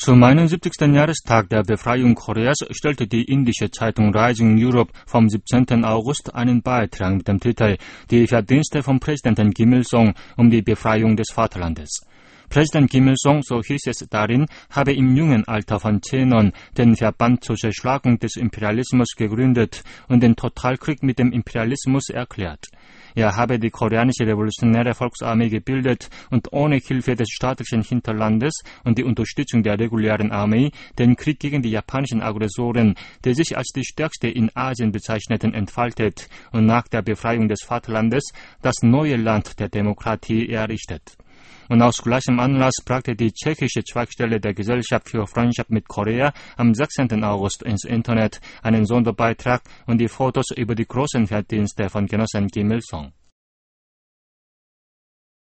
Zum 71. Jahrestag der Befreiung Koreas stellte die indische Zeitung Rising Europe vom 17. August einen Beitrag mit dem Titel »Die Verdienste von Präsident Kim Il-sung um die Befreiung des Vaterlandes«. Präsident Kim Il-sung, so hieß es darin, habe im jungen Alter von 10 den Verband zur Zerschlagung des Imperialismus gegründet und den Totalkrieg mit dem Imperialismus erklärt. Er habe die koreanische Revolutionäre Volksarmee gebildet und ohne Hilfe des staatlichen Hinterlandes und die Unterstützung der regulären Armee den Krieg gegen die japanischen Aggressoren, der sich als die stärkste in Asien bezeichneten, entfaltet und nach der Befreiung des Vaterlandes das neue Land der Demokratie errichtet. Und aus gleichem Anlass brachte die tschechische Zweigstelle der Gesellschaft für Freundschaft mit Korea am 16. August ins Internet einen Sonderbeitrag und die Fotos über die großen Verdienste von Genossen Kim Il-sung.